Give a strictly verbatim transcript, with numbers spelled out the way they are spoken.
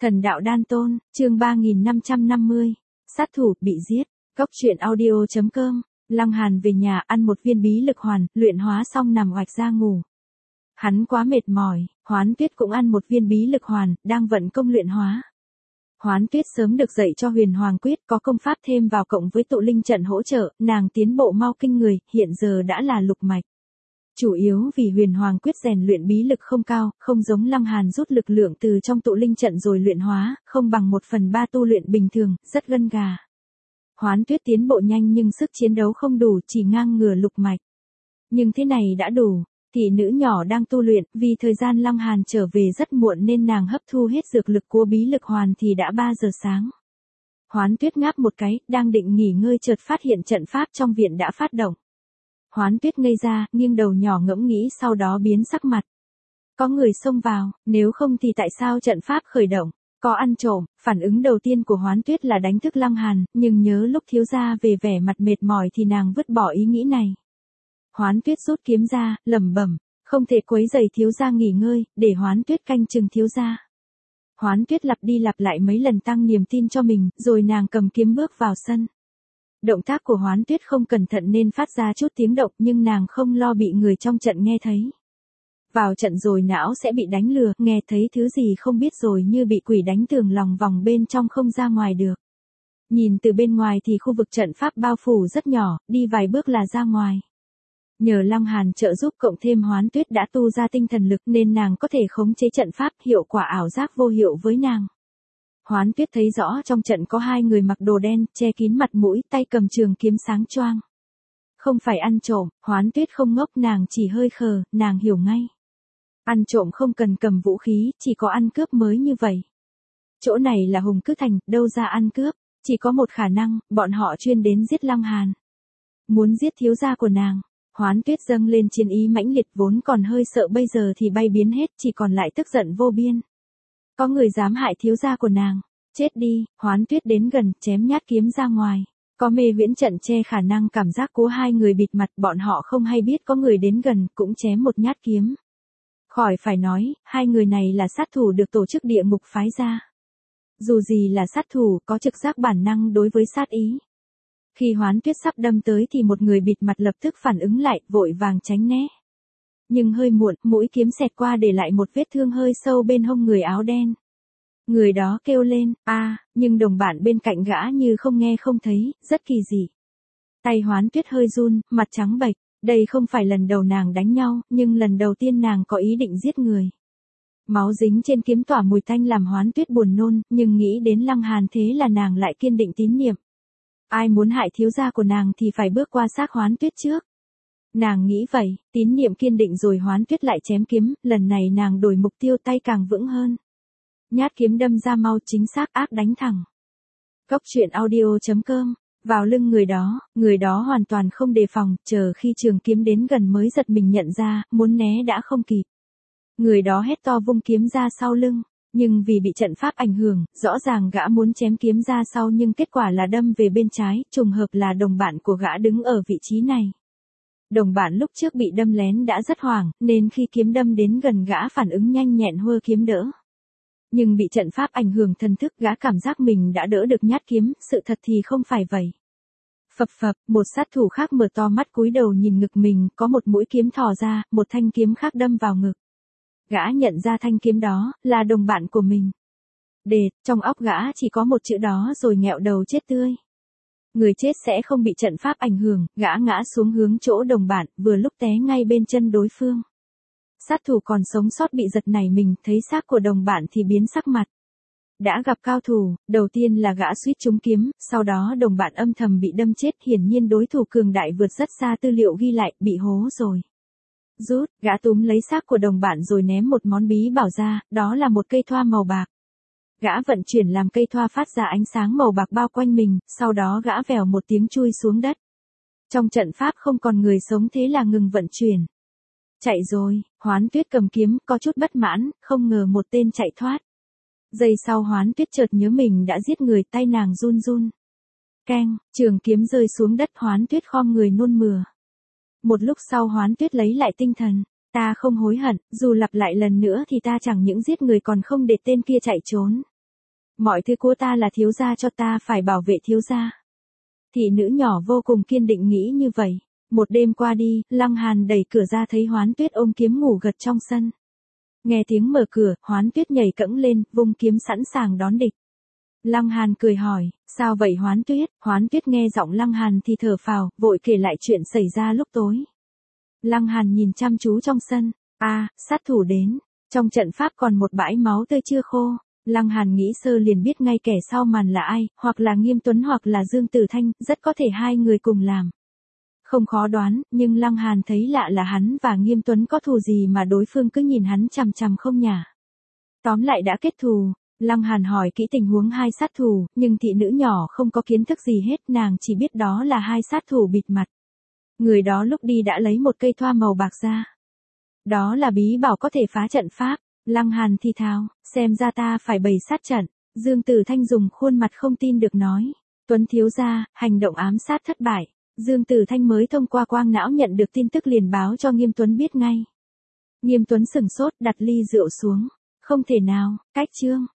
Thần đạo đan tôn, chương ba nghìn năm trăm năm mươi. Sát thủ, bị giết. Cốc truyện audio chấm com. Lăng Hàn về nhà ăn một viên bí lực hoàn, luyện hóa xong nằm oạch ra ngủ. Hắn quá mệt mỏi, Hoán Tuyết cũng ăn một viên bí lực hoàn, đang vận công luyện hóa. Hoán Tuyết sớm được dạy cho huyền hoàng quyết, có công pháp thêm vào cộng với tụ linh trận hỗ trợ, nàng tiến bộ mau kinh người, hiện giờ đã là lục mạch. Chủ yếu vì huyền hoàng quyết rèn luyện bí lực không cao, không giống Lăng Hàn rút lực lượng từ trong tụ linh trận rồi luyện hóa, không bằng một phần ba tu luyện bình thường, rất gân gà. Hoán Tuyết tiến bộ nhanh nhưng sức chiến đấu không đủ, chỉ ngang ngửa lục mạch. Nhưng thế này đã đủ. Thị nữ nhỏ đang tu luyện, vì thời gian Lăng Hàn trở về rất muộn nên nàng hấp thu hết dược lực của bí lực hoàn thì đã ba giờ sáng. Hoán Tuyết ngáp một cái, đang định nghỉ ngơi chợt phát hiện trận pháp trong viện đã phát động. Hoán Tuyết ngây ra, nghiêng đầu nhỏ ngẫm nghĩ sau đó biến sắc mặt. Có người xông vào, nếu không thì tại sao trận pháp khởi động? Có ăn trộm. Phản ứng đầu tiên của Hoán Tuyết là đánh thức Lăng Hàn, nhưng nhớ lúc thiếu gia về vẻ mặt mệt mỏi thì nàng vứt bỏ ý nghĩ này. Hoán Tuyết rút kiếm ra, lẩm bẩm, không thể quấy rầy thiếu gia nghỉ ngơi, để Hoán Tuyết canh chừng thiếu gia. Hoán Tuyết lặp đi lặp lại mấy lần tăng niềm tin cho mình, rồi nàng cầm kiếm bước vào sân. Động tác của Hoán Tuyết không cẩn thận nên phát ra chút tiếng động, nhưng nàng không lo bị người trong trận nghe thấy. Vào trận rồi não sẽ bị đánh lừa, nghe thấy thứ gì không biết rồi như bị quỷ đánh tường lòng vòng bên trong không ra ngoài được. Nhìn từ bên ngoài thì khu vực trận pháp bao phủ rất nhỏ, đi vài bước là ra ngoài. Nhờ Lăng Hàn trợ giúp cộng thêm Hoán Tuyết đã tu ra tinh thần lực nên nàng có thể khống chế trận pháp, hiệu quả ảo giác vô hiệu với nàng. Hoán Tuyết thấy rõ trong trận có hai người mặc đồ đen, che kín mặt mũi, tay cầm trường kiếm sáng choang. Không phải ăn trộm, Hoán Tuyết không ngốc, nàng chỉ hơi khờ, nàng hiểu ngay. Ăn trộm không cần cầm vũ khí, chỉ có ăn cướp mới như vậy. Chỗ này là Hùng Cứ Thành, đâu ra ăn cướp, chỉ có một khả năng, bọn họ chuyên đến giết Lăng Hàn. Muốn giết thiếu gia của nàng. Hoán Tuyết dâng lên chiến ý mãnh liệt, vốn còn hơi sợ bây giờ thì bay biến hết, chỉ còn lại tức giận vô biên. Có người dám hại thiếu gia của nàng, chết đi. Hoán Tuyết đến gần, chém nhát kiếm ra ngoài. Có mê viễn trận che khả năng cảm giác của hai người bịt mặt, bọn họ không hay biết có người đến gần, cũng chém một nhát kiếm. Khỏi phải nói, hai người này là sát thủ được tổ chức địa ngục phái ra. Dù gì là sát thủ, có trực giác bản năng đối với sát ý. Khi Hoán Tuyết sắp đâm tới thì một người bịt mặt lập tức phản ứng lại, vội vàng tránh né. Nhưng hơi muộn, mũi kiếm xẹt qua để lại một vết thương hơi sâu bên hông người áo đen. Người đó kêu lên, a, nhưng đồng bạn bên cạnh gã như không nghe không thấy, rất kỳ dị. Tay Hoán Tuyết hơi run, mặt trắng bệch, đây không phải lần đầu nàng đánh nhau, nhưng lần đầu tiên nàng có ý định giết người. Máu dính trên kiếm tỏa mùi tanh làm Hoán Tuyết buồn nôn, nhưng nghĩ đến Lăng Hàn thế là nàng lại kiên định tín niệm. Ai muốn hại thiếu gia của nàng thì phải bước qua xác Hoán Tuyết trước. Nàng nghĩ vậy, tín niệm kiên định rồi Hoán Tuyết lại chém kiếm, lần này nàng đổi mục tiêu, tay càng vững hơn. Nhát kiếm đâm ra mau, chính xác, ác đánh thẳng. Cốc truyện audio chấm com. Vào lưng người đó, người đó hoàn toàn không đề phòng, chờ khi trường kiếm đến gần mới giật mình nhận ra, muốn né đã không kịp. Người đó hét to vung kiếm ra sau lưng. Nhưng vì bị trận pháp ảnh hưởng, rõ ràng gã muốn chém kiếm ra sau nhưng kết quả là đâm về bên trái, trùng hợp là đồng bạn của gã đứng ở vị trí này. Đồng bạn lúc trước bị đâm lén đã rất hoảng, nên khi kiếm đâm đến gần gã phản ứng nhanh nhẹn hơ kiếm đỡ. Nhưng bị trận pháp ảnh hưởng thần thức, gã cảm giác mình đã đỡ được nhát kiếm, sự thật thì không phải vậy. Phập phập, một sát thủ khác mở to mắt cúi đầu nhìn ngực mình, có một mũi kiếm thò ra, một thanh kiếm khác đâm vào ngực. Gã nhận ra thanh kiếm đó, là đồng bạn của mình. Đệt, trong óc gã chỉ có một chữ đó rồi nghẹo đầu chết tươi. Người chết sẽ không bị trận pháp ảnh hưởng, gã ngã xuống hướng chỗ đồng bạn, vừa lúc té ngay bên chân đối phương. Sát thủ còn sống sót bị giật nảy mình, thấy xác của đồng bạn thì biến sắc mặt. Đã gặp cao thủ, đầu tiên là gã suýt trúng kiếm, sau đó đồng bạn âm thầm bị đâm chết, hiển nhiên đối thủ cường đại vượt rất xa tư liệu ghi lại, bị hố rồi. Rút, gã túm lấy xác của đồng bạn rồi ném một món bí bảo ra, đó là một cây thoa màu bạc. Gã vận chuyển làm cây thoa phát ra ánh sáng màu bạc bao quanh mình, sau đó gã vèo một tiếng chui xuống đất. Trong trận pháp không còn người sống thế là ngừng vận chuyển. Chạy rồi, Hoán Tuyết cầm kiếm, có chút bất mãn, không ngờ một tên chạy thoát. Giây sau Hoán Tuyết chợt nhớ mình đã giết người, tay nàng run run. Keng, trường kiếm rơi xuống đất, Hoán Tuyết khom người nôn mửa. Một lúc sau Hoán Tuyết lấy lại tinh thần, ta không hối hận, dù lặp lại lần nữa thì ta chẳng những giết người còn không để tên kia chạy trốn. Mọi thứ của ta là thiếu gia cho ta phải bảo vệ thiếu gia. Thị nữ nhỏ vô cùng kiên định nghĩ như vậy. Một đêm qua đi, Lăng Hàn đẩy cửa ra thấy Hoán Tuyết ôm kiếm ngủ gật trong sân. Nghe tiếng mở cửa, Hoán Tuyết nhảy cẫng lên, vung kiếm sẵn sàng đón địch. Lăng Hàn cười hỏi, sao vậy Hoán Tuyết? Hoán Tuyết nghe giọng Lăng Hàn thì thở phào, vội kể lại chuyện xảy ra lúc tối. Lăng Hàn nhìn chăm chú trong sân, a, à, sát thủ đến, trong trận pháp còn một bãi máu tươi chưa khô. Lăng Hàn nghĩ sơ liền biết ngay kẻ sau màn là ai, hoặc là Nghiêm Tuấn hoặc là Dương Tử Thanh, rất có thể hai người cùng làm. Không khó đoán, nhưng Lăng Hàn thấy lạ là hắn và Nghiêm Tuấn có thù gì mà đối phương cứ nhìn hắn chằm chằm không nhả. Tóm lại đã kết thù. Lăng Hàn hỏi kỹ tình huống hai sát thủ, nhưng thị nữ nhỏ không có kiến thức gì hết, nàng chỉ biết đó là hai sát thủ bịt mặt. Người đó lúc đi đã lấy một cây thoa màu bạc ra. Đó là bí bảo có thể phá trận pháp. Lăng Hàn thì thào, xem ra ta phải bày sát trận. Dương Tử Thanh dùng khuôn mặt không tin được nói. Tuấn thiếu gia, hành động ám sát thất bại. Dương Tử Thanh mới thông qua quang não nhận được tin tức liền báo cho Nghiêm Tuấn biết ngay. Nghiêm Tuấn sửng sốt đặt ly rượu xuống. Không thể nào, cách chương.